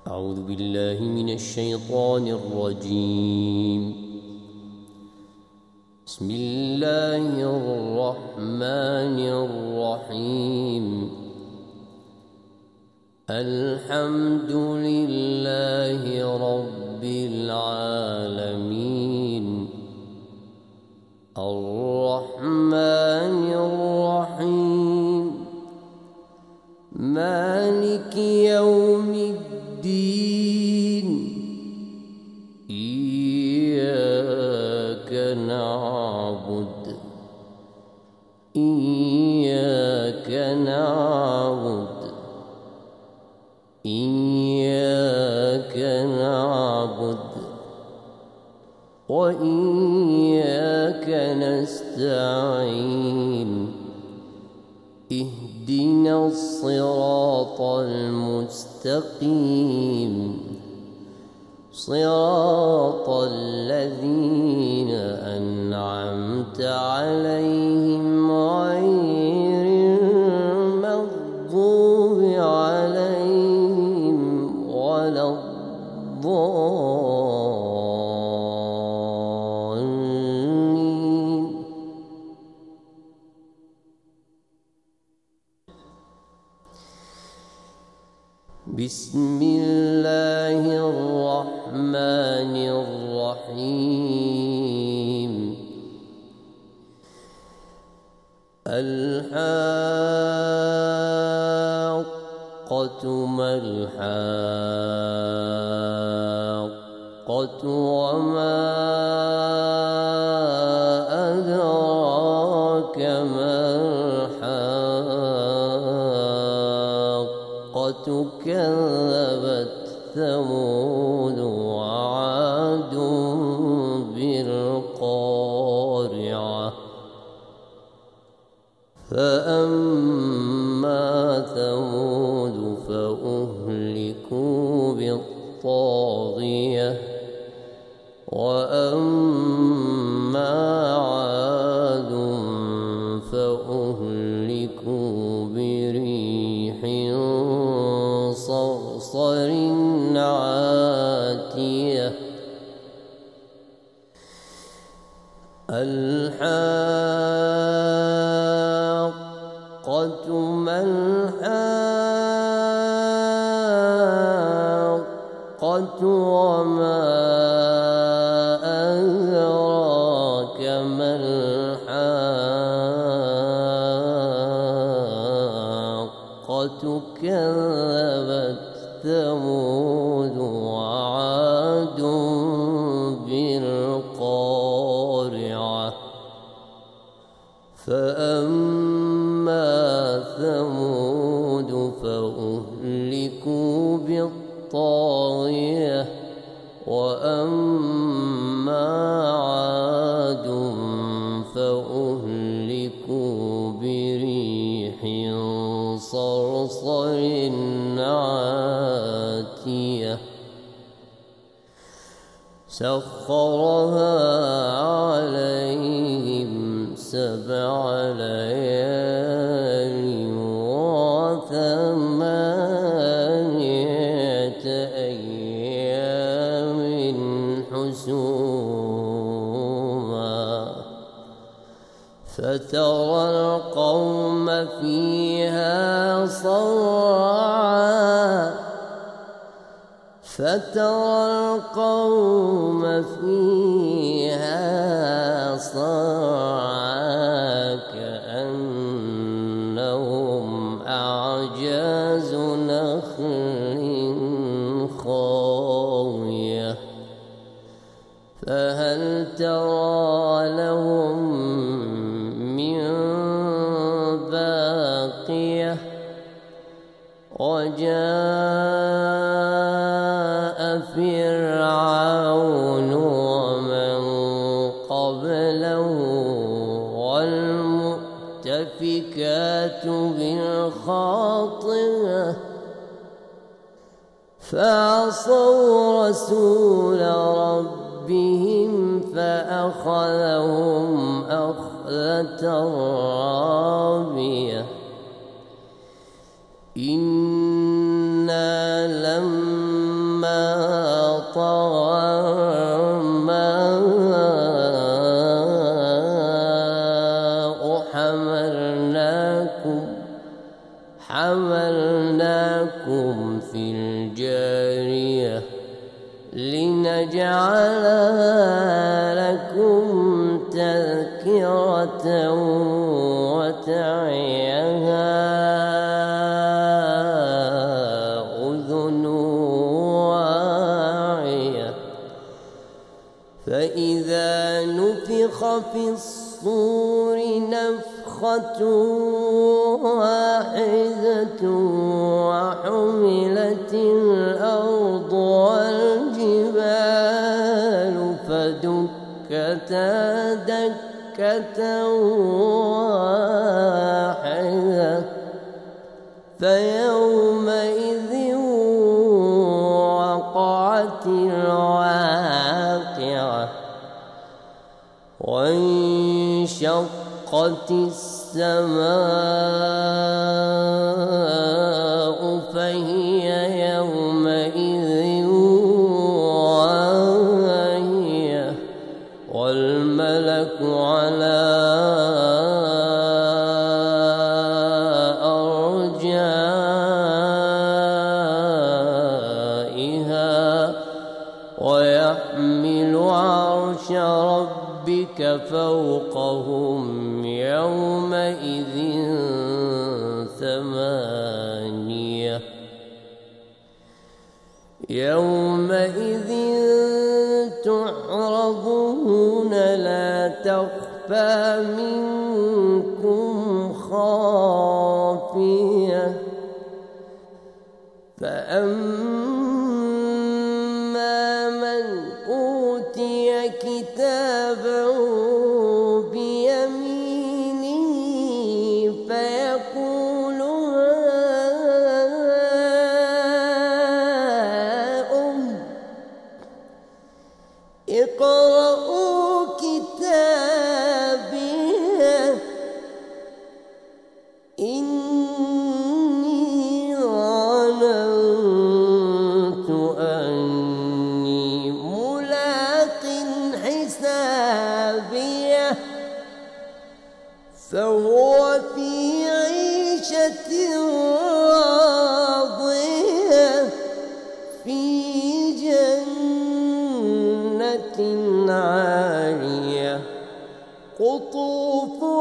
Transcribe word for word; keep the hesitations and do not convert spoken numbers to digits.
أعوذ بالله من الشيطان الرجيم. بسم الله الرحمن الرحيم. الحمد لله رب العالمين. الرحمن الرحيم. مالك يوم الدين. إياك نعبد إياك نعبد إياك نعبد وإياك نستعين. اهدنا الصراط المستقيم، صراط الذين أنعمت عليهم غير المغضوب عليهم ولا الضالين. بسم الله الرحمن الرحيم. الحاقة ما الحاقة وما أدراك ما الحاقة. كذبت ثمود وعاد بالقارعة. فأما ثمود فأهلكوا بالطاغية، وأما عاد فأهلكوا بريح صرصر عاتية. الحاقة ما الحاقة وما أدراك ما الحاقة. كذبت ثمود وعاد بالقارعة. فأما ثمود فأهلكوا بالطاغية، وأما عاد فأهلكوا بريح صرصر عاتية. سخرها عليهم سبع ليال وثمانية أيام حسوما. فترى القوم فيها صرعا فترى القوم فيها صرعا كأنهم أعجاز نخل خاوية. فهل ترى لهم من باقية؟ وجاء فرعون ومن قبله والمؤتفكات بالخاطئة. فعصوا رسول ربهم فأخذهم أخذة رابية. إنا لما طغى الماء حملناكم حملناكم في الجارية لنجعلها لكم تذكرة وتعيها أذن واعية فإذا نفخ في الصور نفخة واحدة وحملت الأرض والجبال فدكتا دكة واحدة فيومئذ وقعت الواقعة وانشقت السماء فهي يومئذ واهية والملك على أرجائها ويحمل عرش ربك فوقهم يومئذ ثمانية يومئذ تعرضون لا تخفى منكم خافية فأما من أوتي كتابه بيمينه فيقول هاؤم اقرءوا كتابيه إني ظننت أني ملاق حسابيه فهو في عيشة راضية في جنة عالية قطوفها